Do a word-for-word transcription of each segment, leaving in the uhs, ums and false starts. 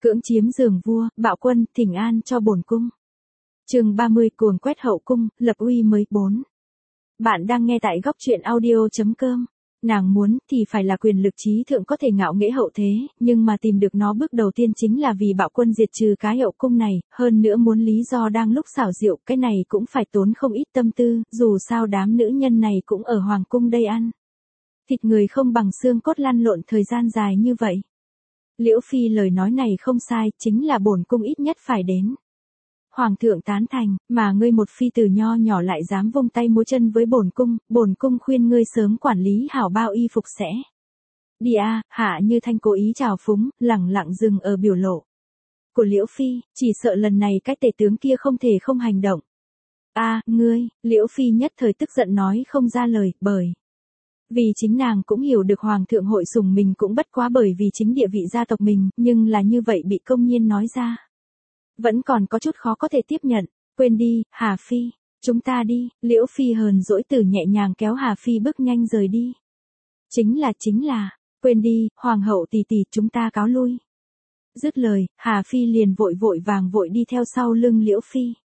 Cưỡng chiếm giường vua, bạo quân, thỉnh an cho bổn cung. Chương ba mươi cuồng quét hậu cung, lập uy mới bốn. Bạn đang nghe tại góc truyện audio chấm com. Nàng muốn thì phải là quyền lực trí thượng có thể ngạo nghễ hậu thế, nhưng mà tìm được nó bước đầu tiên chính là vì bạo quân diệt trừ cái hậu cung này, hơn nữa muốn lý do đang lúc xảo diệu, cái này cũng phải tốn không ít tâm tư, dù sao đám nữ nhân này cũng ở hoàng cung đây ăn. Thịt người không bằng xương cốt lăn lộn thời gian dài như vậy. Liễu Phi lời nói này không sai, chính là bổn cung ít nhất phải đến. Hoàng thượng tán thành, mà ngươi một phi tử nho nhỏ lại dám vung tay múa chân với bổn cung, bổn cung khuyên ngươi sớm quản lý hảo bao y phục sẽ. Đi a, Hạ Như Thanh cố ý trào phúng, lẳng lặng dừng ở biểu lộ của Liễu Phi, chỉ sợ lần này cái tể tướng kia không thể không hành động. A, ngươi, Liễu Phi nhất thời tức giận nói không ra lời, bởi vì chính nàng cũng hiểu được hoàng thượng hội sủng mình cũng bất quá bởi vì chính địa vị gia tộc mình, nhưng là như vậy bị công nhiên nói ra. Vẫn còn có chút khó có thể tiếp nhận, quên đi, Hà Phi, chúng ta đi, Liễu Phi hờn dỗi từ nhẹ nhàng kéo Hà Phi bước nhanh rời đi. Chính là chính là, quên đi, hoàng hậu tỷ tỷ chúng ta cáo lui. Dứt lời, Hà Phi liền vội vội vàng vội đi theo sau lưng Liễu Phi.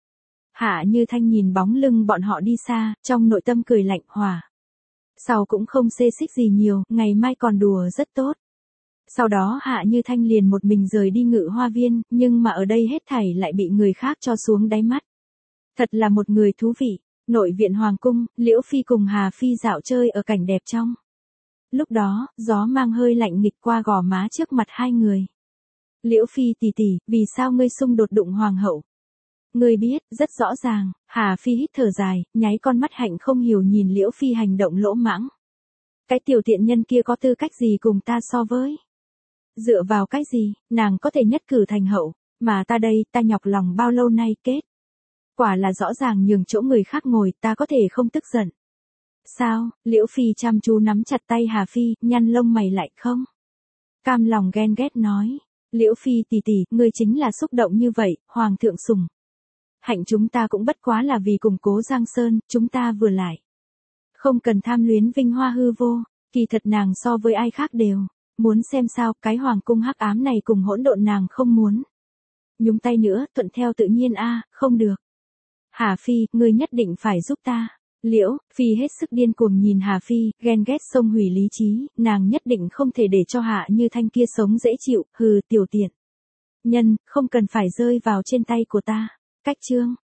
Hạ Như Thanh nhìn bóng lưng bọn họ đi xa, trong nội tâm cười lạnh hòa. Sau cũng không xê xích gì nhiều, ngày mai còn đùa rất tốt. Sau đó Hạ Như Thanh liền một mình rời đi Ngự Hoa Viên, nhưng mà ở đây hết thảy lại bị người khác cho xuống đáy mắt. Thật là một người thú vị. Nội viện hoàng cung, Liễu Phi cùng Hà Phi dạo chơi ở cảnh đẹp trong. Lúc đó, gió mang hơi lạnh nghịch qua gò má trước mặt hai người. Liễu Phi tỷ tỷ, vì sao ngươi xung đột đụng hoàng hậu? Ngươi biết, rất rõ ràng. Hà Phi hít thở dài, nháy con mắt hạnh không hiểu nhìn Liễu Phi hành động lỗ mãng. Cái tiểu tiện nhân kia có tư cách gì cùng ta so với? Dựa vào cái gì, nàng có thể nhất cử thành hậu, mà ta đây, ta nhọc lòng bao lâu nay kết. Quả là rõ ràng nhường chỗ người khác ngồi, ta có thể không tức giận. Sao, Liễu Phi chăm chú nắm chặt tay Hà Phi, nhăn lông mày lại không? Cam lòng ghen ghét nói, Liễu Phi tỷ tỷ, ngươi chính là xúc động như vậy, hoàng thượng sủng. Hạnh chúng ta cũng bất quá là vì củng cố Giang Sơn, chúng ta vừa lại. Không cần tham luyến vinh hoa hư vô, kỳ thật nàng so với ai khác đều. Muốn xem sao, cái hoàng cung hắc ám này cùng hỗn độn nàng không muốn. Nhúng tay nữa, thuận theo tự nhiên a, không được. Hà Phi, ngươi nhất định phải giúp ta. Liễu Phi hết sức điên cuồng nhìn Hà Phi, ghen ghét xông hủy lý trí, nàng nhất định không thể để cho Hạ Như Thanh kia sống dễ chịu, hừ tiểu tiện. Nhân, không cần phải rơi vào trên tay của ta. Cách chương.